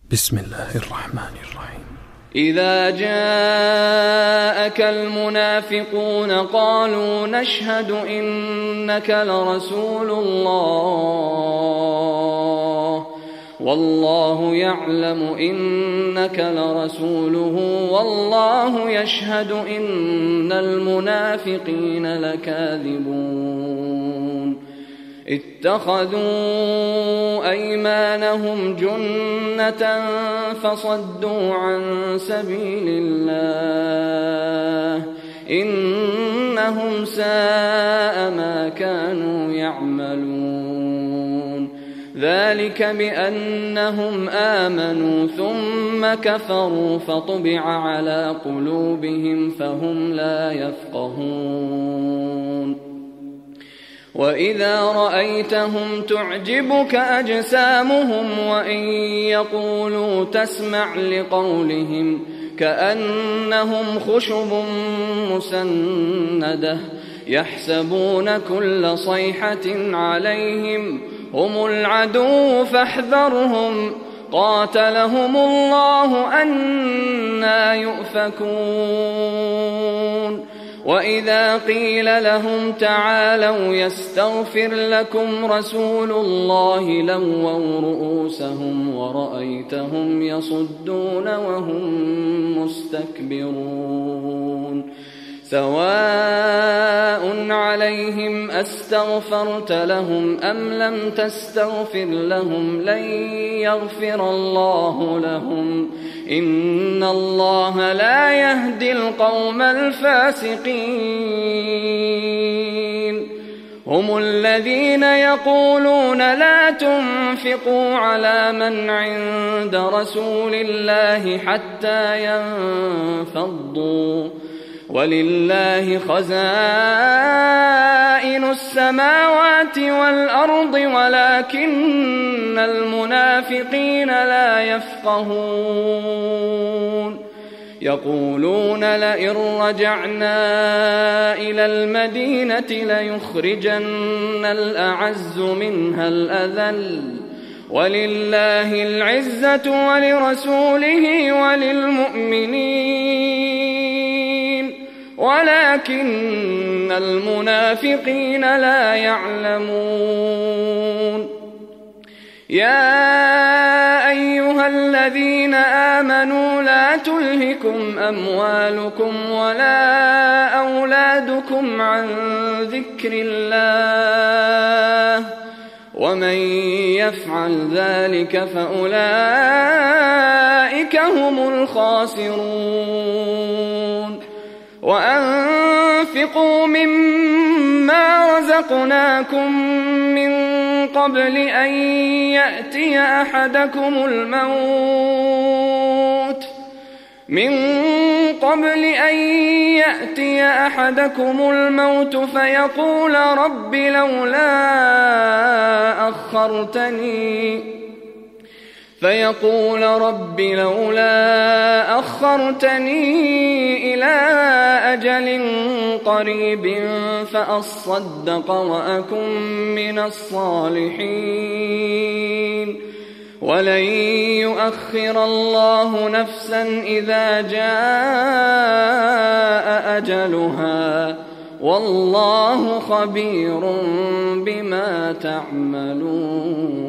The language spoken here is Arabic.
بسم الله الرحمن الرحيم. إذا جاءك المنافقون قالوا نشهد إنك لرسول الله والله يعلم إنك لرسوله والله يشهد إن المنافقين لكاذبون اتخذوا أيمانهم جنة فصدوا عن سبيل الله إنهم ساء ما كانوا يعملون ذلك بأنهم آمنوا ثم كفروا فطبع على قلوبهم فهم لا يفقهون وإذا رأيتهم تعجبك أجسامهم وإن يقولوا تسمع لقولهم كأنهم خشب مسندة يحسبون كل صيحة عليهم هم العدو فاحذرهم قاتلهم الله أنى يؤفكون وإذا قيل لهم تعالوا يستغفر لكم رسول الله لووا رؤوسهم ورأيتهم يصدون وهم مستكبرون سواء عليهم أستغفرت لهم أم لم تستغفر لهم لن يغفر الله لهم إن الله لا يهدي القوم الفاسقين هم الذين يقولون لا تنفقوا على من عند رسول الله حتى ينفضوا ولله خزائن السماوات والأرض ولكن المنافقين لا يفقهون يقولون لئن رجعنا إلى المدينة ليخرجن الأعز منها الأذل ولله العزة ولرسوله وللمؤمنين ولكن المنافقين لا يعلمون يا أيها الذين آمنوا لا تلهكم أموالكم ولا أولادكم عن ذكر الله ومن يفعل ذلك فأولئك هم الخاسرون وأنفقوا مما رزقناكم من قبل أن يأتي أحدكم الموت فيقول رب لولا أخرتني إلى أجل قريب فأصدق وأكن من الصالحين ولن يؤخر الله نفسا إذا جاء أجلها والله خبير بما تعملون.